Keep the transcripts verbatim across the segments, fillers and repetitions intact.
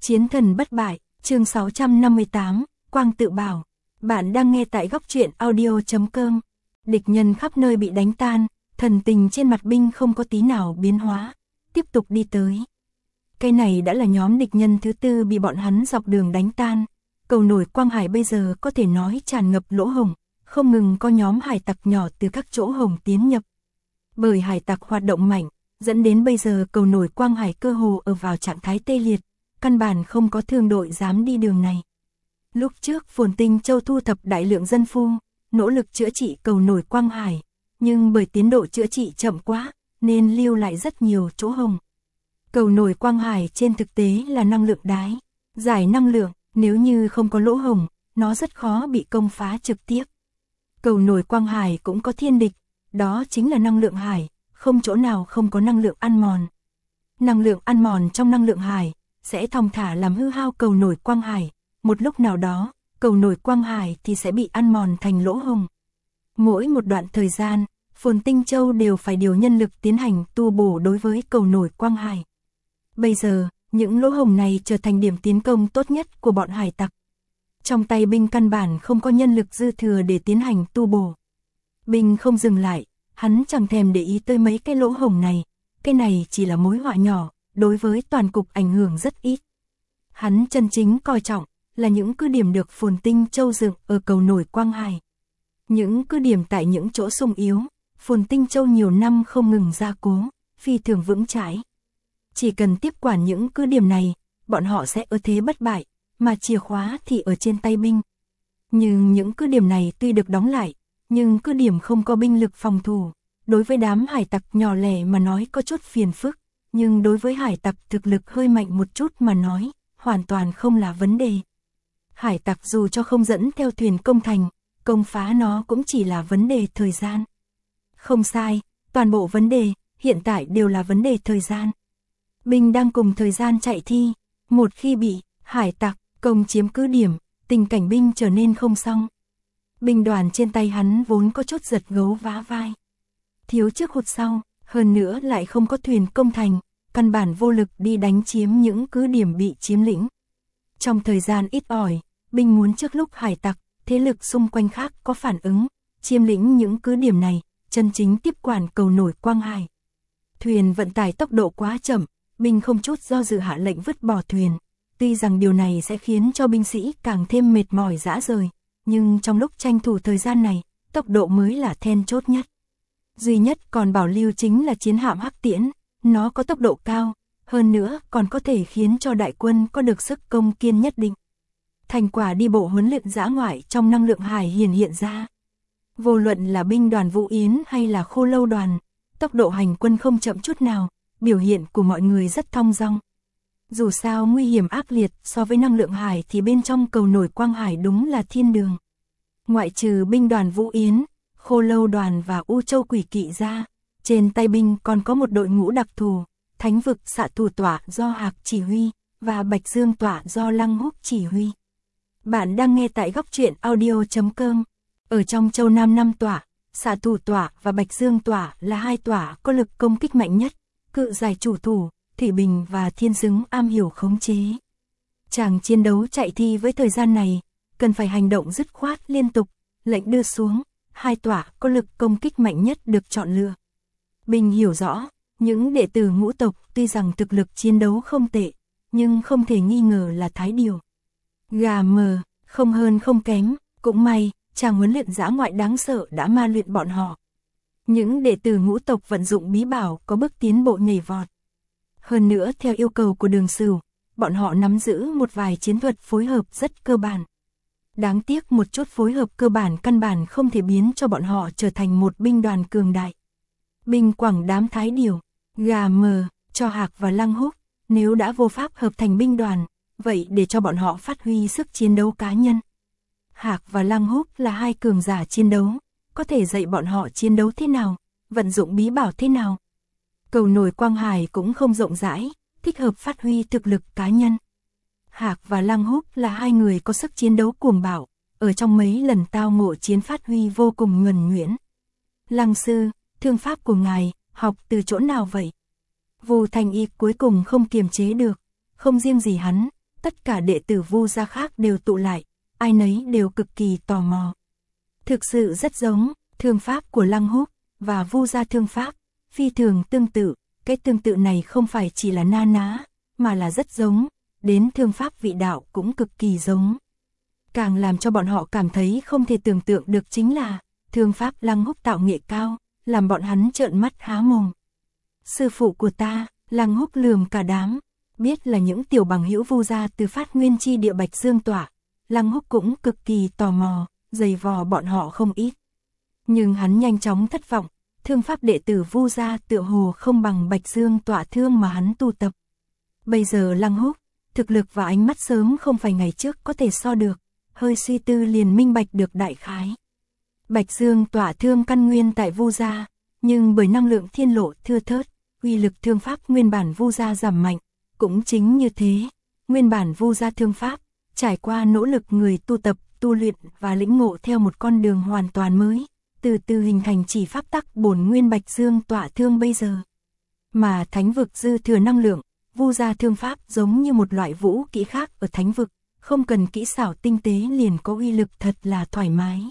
Chiến thần bất bại, chương sáu trăm năm mươi tám, Quang tự bảo. Bạn đang nghe tại góc truyện audio chấm com. Địch nhân khắp nơi bị đánh tan, thần tình trên mặt binh không có tí nào biến hóa, tiếp tục đi tới. Cái này đã là nhóm địch nhân thứ tư bị bọn hắn dọc đường đánh tan. Cầu nổi Quang Hải bây giờ có thể nói tràn ngập lỗ hổng, không ngừng có nhóm hải tặc nhỏ từ các chỗ hổng tiến nhập. Bởi hải tặc hoạt động mạnh, dẫn đến bây giờ cầu nổi Quang Hải cơ hồ ở vào trạng thái tê liệt, căn bản không có thương đội dám đi đường này. Lúc trước Phồn Tinh Châu thu thập đại lượng dân phu, nỗ lực chữa trị cầu nổi Quang Hải, nhưng bởi tiến độ chữa trị chậm quá, nên lưu lại rất nhiều chỗ hổng. Cầu nổi Quang Hải trên thực tế là năng lượng đái, giải năng lượng, nếu như không có lỗ hổng, nó rất khó bị công phá trực tiếp. Cầu nổi Quang Hải cũng có thiên địch, đó chính là năng lượng hải, không chỗ nào không có năng lượng ăn mòn. Năng lượng ăn mòn trong năng lượng hải sẽ thong thả làm hư hao cầu nổi Quang Hải, một lúc nào đó, cầu nổi Quang Hải thì sẽ bị ăn mòn thành lỗ hổng. Mỗi một đoạn thời gian, Phồn Tinh Châu đều phải điều nhân lực tiến hành tu bổ đối với cầu nổi Quang Hải. Bây giờ, những lỗ hổng này trở thành điểm tiến công tốt nhất của bọn hải tặc. Trong tay binh căn bản không có nhân lực dư thừa để tiến hành tu bổ. Binh không dừng lại, hắn chẳng thèm để ý tới mấy cái lỗ hổng này, cái này chỉ là mối họa nhỏ, đối với toàn cục ảnh hưởng rất ít. Hắn chân chính coi trọng là những cứ điểm được Phồn Tinh Châu dựng ở cầu nổi Quang Hải. Những cứ điểm tại những chỗ sung yếu, Phồn Tinh Châu nhiều năm không ngừng gia cố, phi thường vững chãi. Chỉ cần tiếp quản những cứ điểm này, bọn họ sẽ ở thế bất bại, mà chìa khóa thì ở trên tay binh. Nhưng những cứ điểm này tuy được đóng lại, nhưng cứ điểm không có binh lực phòng thủ, đối với đám hải tặc nhỏ lẻ mà nói có chút phiền phức, nhưng đối với hải tặc thực lực hơi mạnh một chút mà nói, hoàn toàn không là vấn đề. Hải tặc dù cho không dẫn theo thuyền công thành, công phá nó cũng chỉ là vấn đề thời gian. Không sai, toàn bộ vấn đề, hiện tại đều là vấn đề thời gian. Binh đang cùng thời gian chạy thi, một khi bị hải tặc công chiếm cứ điểm, tình cảnh binh trở nên không xong. Binh đoàn trên tay hắn vốn có chút giật gấu vá vai. Thiếu trước hụt sau, hơn nữa lại không có thuyền công thành, căn bản vô lực đi đánh chiếm những cứ điểm bị chiếm lĩnh. Trong thời gian ít ỏi, binh muốn trước lúc hải tặc, thế lực xung quanh khác có phản ứng, chiếm lĩnh những cứ điểm này, chân chính tiếp quản cầu nổi Quang Hải. Thuyền vận tải tốc độ quá chậm, binh không chút do dự hạ lệnh vứt bỏ thuyền. Tuy rằng điều này sẽ khiến cho binh sĩ càng thêm mệt mỏi rã rời, nhưng trong lúc tranh thủ thời gian này, tốc độ mới là then chốt nhất. Duy nhất còn bảo lưu chính là chiến hạm Hắc Tiễn, nó có tốc độ cao, hơn nữa còn có thể khiến cho đại quân có được sức công kiên nhất định. Thành quả đi bộ huấn luyện dã ngoại trong năng lượng hải hiển hiện ra. Vô luận là binh đoàn Vũ Yến hay là Khô Lâu đoàn, tốc độ hành quân không chậm chút nào, biểu hiện của mọi người rất thong dong. Dù sao nguy hiểm ác liệt so với năng lượng hải thì bên trong cầu nổi Quang Hải đúng là thiên đường. Ngoại trừ binh đoàn Vũ Yến, Khô Lâu đoàn và U Châu Quỷ Kỵ ra, trên tay binh còn có một đội ngũ đặc thù, Thánh vực xạ thủ tỏa do Hạc chỉ huy, và Bạch Dương tỏa do Lăng Húc chỉ huy. Bạn đang nghe tại góc truyện audio chấm com. Ở trong Châu Nam năm tỏa, xạ thủ tỏa và Bạch Dương tỏa là hai tỏa có lực công kích mạnh nhất, cự giải chủ thủ, Thủy Bình và Thiên Xứng am hiểu khống chế. Chàng chiến đấu chạy thi với thời gian này, cần phải hành động dứt khoát liên tục, lệnh đưa xuống, hai tỏa có lực công kích mạnh nhất được chọn lựa. Bình hiểu rõ, những đệ tử ngũ tộc tuy rằng thực lực chiến đấu không tệ, nhưng không thể nghi ngờ là thái điều. Gà mờ, không hơn không kém, cũng may, chàng huấn luyện dã ngoại đáng sợ đã ma luyện bọn họ. Những đệ tử ngũ tộc vận dụng bí bảo có bước tiến bộ nhảy vọt. Hơn nữa theo yêu cầu của Đường Sửu, bọn họ nắm giữ một vài chiến thuật phối hợp rất cơ bản. Đáng tiếc một chút phối hợp cơ bản căn bản không thể biến cho bọn họ trở thành một binh đoàn cường đại. Binh quảng đám thái điều, gà mờ, cho Hạc và Lăng Húc, nếu đã vô pháp hợp thành binh đoàn, vậy để cho bọn họ phát huy sức chiến đấu cá nhân. Hạc và Lăng Húc là hai cường giả chiến đấu, có thể dạy bọn họ chiến đấu thế nào, vận dụng bí bảo thế nào. Cầu nổi Quang Hải cũng không rộng rãi, thích hợp phát huy thực lực cá nhân. Hạc và Lăng Húc là hai người có sức chiến đấu cuồng bạo, ở trong mấy lần tao ngộ chiến phát huy vô cùng nhuần nhuyễn. Lăng sư, thương pháp của ngài, học từ chỗ nào vậy? Vu Thành Y cuối cùng không kiềm chế được, không riêng gì hắn, tất cả đệ tử Vu gia khác đều tụ lại, ai nấy đều cực kỳ tò mò. Thực sự rất giống, thương pháp của Lăng Húc và Vu gia thương pháp, phi thường tương tự, cái tương tự này không phải chỉ là na ná, mà là rất giống, đến thương pháp vị đạo cũng cực kỳ giống. Càng làm cho bọn họ cảm thấy không thể tưởng tượng được chính là, thương pháp Lăng Húc tạo nghệ cao, làm bọn hắn trợn mắt há mồm. Sư phụ của ta, Lăng Húc lườm cả đám, biết là những tiểu bằng hữu Vu gia từ phát nguyên chi địa Bạch Dương tọa, Lăng Húc cũng cực kỳ tò mò, giày vò bọn họ không ít. Nhưng hắn nhanh chóng thất vọng, thương pháp đệ tử Vu gia tựa hồ không bằng Bạch Dương tọa thương mà hắn tu tập. Bây giờ Lăng Húc, thực lực và ánh mắt sớm không phải ngày trước có thể so được, hơi suy tư liền minh bạch được đại khái. Bạch Dương tọa thương căn nguyên tại Vu gia, nhưng bởi năng lượng thiên lộ thưa thớt, uy lực thương pháp nguyên bản Vu gia giảm mạnh, cũng chính như thế, nguyên bản Vu gia thương pháp, trải qua nỗ lực người tu tập, tu luyện và lĩnh ngộ theo một con đường hoàn toàn mới, từ từ hình thành chỉ pháp tắc bổn nguyên Bạch Dương tọa thương bây giờ. Mà thánh vực dư thừa năng lượng, Vu gia thương pháp giống như một loại vũ kỹ khác ở thánh vực, không cần kỹ xảo tinh tế liền có uy lực thật là thoải mái.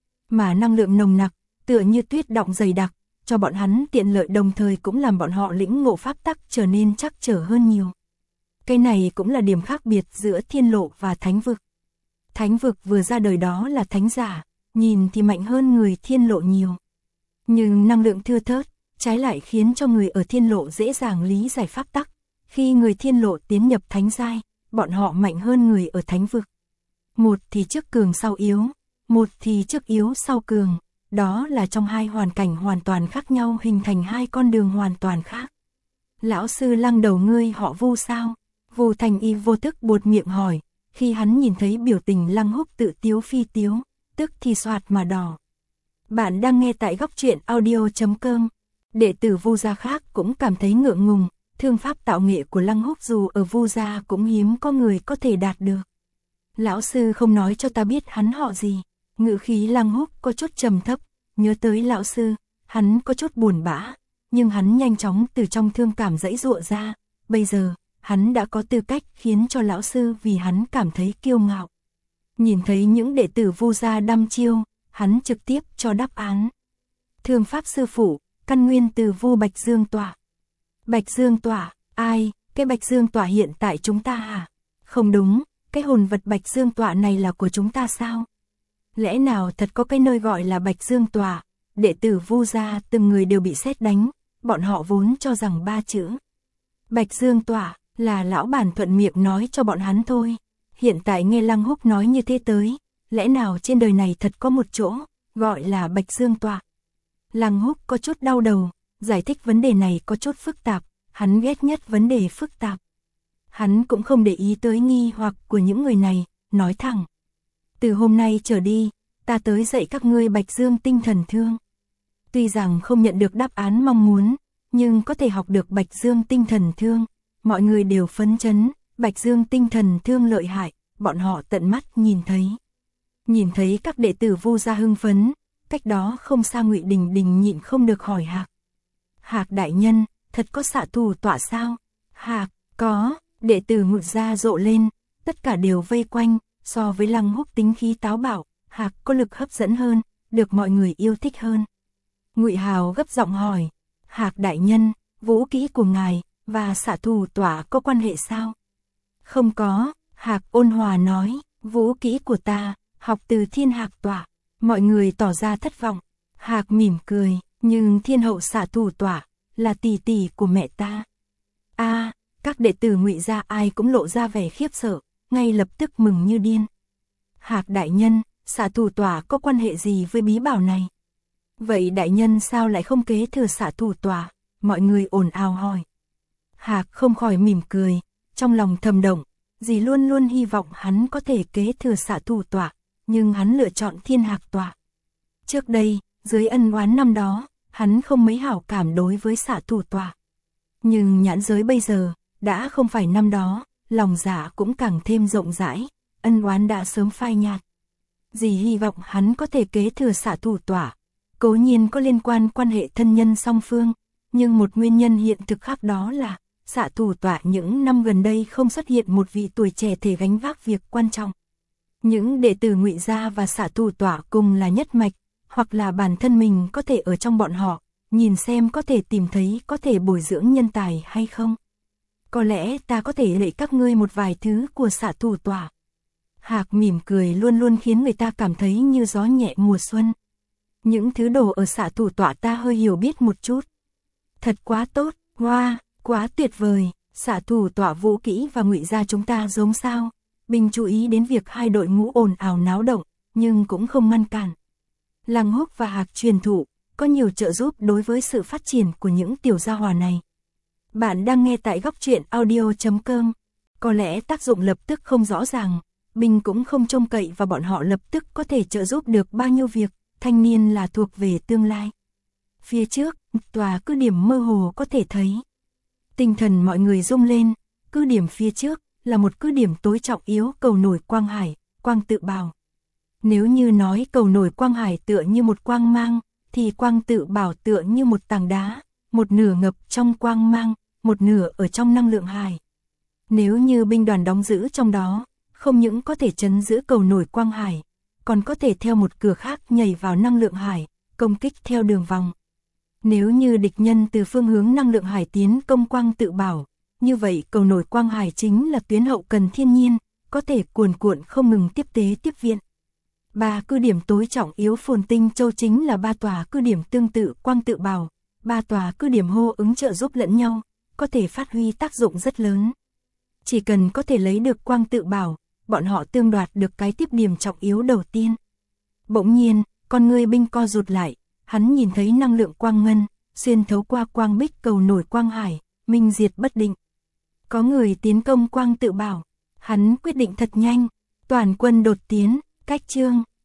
Mà năng lượng nồng nặc, tựa như tuyết đọng dày đặc, cho bọn hắn tiện lợi đồng thời cũng làm bọn họ lĩnh ngộ pháp tắc trở nên chắc trở hơn nhiều. Cái này cũng là điểm khác biệt giữa thiên lộ và thánh vực. Thánh vực vừa ra đời đó là thánh giả, nhìn thì mạnh hơn người thiên lộ nhiều. Nhưng năng lượng thưa thớt, trái lại khiến cho người ở thiên lộ dễ dàng lý giải pháp tắc. Khi người thiên lộ tiến nhập thánh giai, bọn họ mạnh hơn người ở thánh vực. Một thì trước cường sau yếu, một thì trước yếu sau cường. Đó là trong hai hoàn cảnh hoàn toàn khác nhau hình thành hai con đường hoàn toàn khác. Lão sư Lăng đầu ngươi họ Vu sao? Vu Thành Y vô thức buột miệng hỏi, khi hắn nhìn thấy biểu tình Lăng Húc tự tiếu phi tiếu, tức thì xoạt mà đỏ. Bạn đang nghe tại góc truyện audio chấm com. Đệ tử Vu gia khác cũng cảm thấy ngượng ngùng, thương pháp tạo nghệ của Lăng Húc dù ở Vu gia cũng hiếm có người có thể đạt được. Lão sư không nói cho ta biết hắn họ gì. Ngữ khí Lăng Húc có chút trầm thấp, nhớ tới lão sư, hắn có chút buồn bã, nhưng hắn nhanh chóng từ trong thương cảm giãy giụa ra, bây giờ, hắn đã có tư cách khiến cho lão sư vì hắn cảm thấy kiêu ngạo. Nhìn thấy những đệ tử Vu gia đăm chiêu, hắn trực tiếp cho đáp án. Thương pháp sư phụ, căn nguyên từ Vu Bạch Dương tọa. Bạch Dương tọa, ai, cái Bạch Dương tọa hiện tại chúng ta hả? Không đúng, cái hồn vật Bạch Dương tọa này là của chúng ta sao? Lẽ nào thật có cái nơi gọi là Bạch Dương tọa? Đệ tử Vu gia từng người đều bị sét đánh, bọn họ vốn cho rằng ba chữ Bạch Dương tọa là lão bản thuận miệng nói cho bọn hắn thôi. Hiện tại nghe Lăng Húc nói như thế tới, lẽ nào trên đời này thật có một chỗ gọi là Bạch Dương tọa? Lăng Húc có chút đau đầu, giải thích vấn đề này có chút phức tạp, hắn ghét nhất vấn đề phức tạp. Hắn cũng không để ý tới nghi hoặc của những người này, nói thẳng. Từ hôm nay trở đi, ta tới dạy các ngươi Bạch Dương tinh thần thương. Tuy rằng không nhận được đáp án mong muốn, nhưng có thể học được Bạch Dương tinh thần thương. Mọi người đều phấn chấn, Bạch Dương tinh thần thương lợi hại, bọn họ tận mắt nhìn thấy. Nhìn thấy các đệ tử Vu gia hưng phấn, cách đó không xa Ngụy Đình Đình nhịn không được hỏi Hạc. Hạc đại nhân, thật có xạ thủ tọa sao? Hạc, có, đệ tử Ngụy gia rộ lên, tất cả đều vây quanh, so với Lăng Húc tính khí táo bạo, Hạc có lực hấp dẫn hơn, được mọi người yêu thích hơn. Ngụy Hào gấp giọng hỏi, Hạc đại nhân, vũ kỹ của ngài và xạ thủ tọa có quan hệ sao? Không có, Hạc ôn hòa nói, vũ kỹ của ta, học từ Thiên Hạc tọa. Mọi người tỏ ra thất vọng. Hạc mỉm cười, nhưng Thiên hậu xạ thủ tọa là tỷ tỷ của mẹ ta. A, à, các đệ tử Ngụy gia ai cũng lộ ra vẻ khiếp sợ, ngay lập tức mừng như điên. Hạc đại nhân, xạ thủ tọa có quan hệ gì với bí bảo này? Vậy đại nhân sao lại không kế thừa xạ thủ tọa? Mọi người ồn ào hỏi. Hạc không khỏi mỉm cười, trong lòng thầm động, dì luôn luôn hy vọng hắn có thể kế thừa xạ thủ tọa, nhưng hắn lựa chọn Thiên Hạc tọa. Trước đây, dưới ân oán năm đó, hắn không mấy hảo cảm đối với xạ thủ tọa. Nhưng nhãn giới bây giờ, đã không phải năm đó, lòng dạ cũng càng thêm rộng rãi, ân oán đã sớm phai nhạt. Dì hy vọng hắn có thể kế thừa xạ thủ tọa, cố nhiên có liên quan quan hệ thân nhân song phương, nhưng một nguyên nhân hiện thực khác đó là, Xạ thủ tọa những năm gần đây không xuất hiện một vị tuổi trẻ thể gánh vác việc quan trọng. Những đệ tử Ngụy gia và xạ thủ tọa cùng là nhất mạch, hoặc là bản thân mình có thể ở trong bọn họ, nhìn xem có thể tìm thấy có thể bồi dưỡng nhân tài hay không. Có lẽ ta có thể dạy các ngươi một vài thứ của xạ thủ tọa. Hạc mỉm cười luôn luôn khiến người ta cảm thấy như gió nhẹ mùa xuân. Những thứ đồ ở xạ thủ tọa ta hơi hiểu biết một chút. Thật quá tốt, hoa, wow, quá tuyệt vời, xạ thủ tọa vũ kỹ và Ngụy gia chúng ta giống sao. Bình chú ý đến việc hai đội ngũ ồn ào náo động, nhưng cũng không ngăn cản. Lăng Húc và Hạc truyền thụ, có nhiều trợ giúp đối với sự phát triển của những tiểu gia hỏa này. Bạn đang nghe tại góc truyện audio chấm com. Có lẽ tác dụng lập tức không rõ ràng, Bình cũng không trông cậy và bọn họ lập tức có thể trợ giúp được bao nhiêu việc, thanh niên là thuộc về tương lai. Phía trước, tòa cứ điểm mơ hồ có thể thấy. Tinh thần mọi người rung lên, cứ điểm phía trước là một cứ điểm tối trọng yếu cầu nổi Quang Hải, Quang Tự Bảo. Nếu như nói cầu nổi Quang Hải tựa như một quang mang, thì Quang Tự Bảo tựa như một tảng đá, một nửa ngập trong quang mang, một nửa ở trong năng lượng hải. Nếu như binh đoàn đóng giữ trong đó, không những có thể trấn giữ cầu nổi Quang Hải, còn có thể theo một cửa khác nhảy vào năng lượng hải, công kích theo đường vòng. Nếu như địch nhân từ phương hướng năng lượng hải tiến công Quang Tự Bảo, như vậy cầu nổi Quang Hải chính là tuyến hậu cần thiên nhiên, có thể cuồn cuộn không ngừng tiếp tế tiếp viện. Ba cứ điểm tối trọng yếu Phồn Tinh Châu chính là ba tòa cứ điểm tương tự Quang Tự Bảo, ba tòa cứ điểm hô ứng trợ giúp lẫn nhau, có thể phát huy tác dụng rất lớn. Chỉ cần có thể lấy được Quang Tự Bảo, bọn họ tương đoạt được cái tiếp điểm trọng yếu đầu tiên. Bỗng nhiên, con người binh co rụt lại, hắn nhìn thấy năng lượng quang ngân, xuyên thấu qua quang bích cầu nổi Quang Hải, minh diệt bất định. Có người tiến công Quang Tự Bảo, hắn quyết định thật nhanh, toàn quân đột tiến, cách chương,